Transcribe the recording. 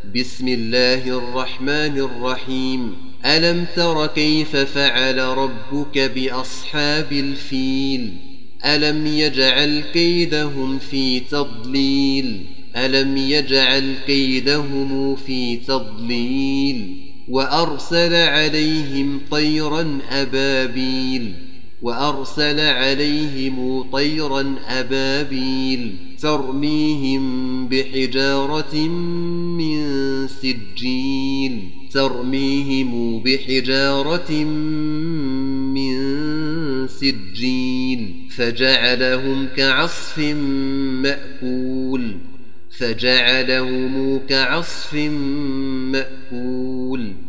بسم الله الرحمن الرحيم. ألم تر كيف فعل ربك بأصحاب الفيل؟ ألم يجعل كيدهم في تضليل ألم يجعل كيدهم في تضليل وأرسل عليهم طيرا أبابيل ترميهم بحجارة من سجيل فجعلهم كعصف مأكول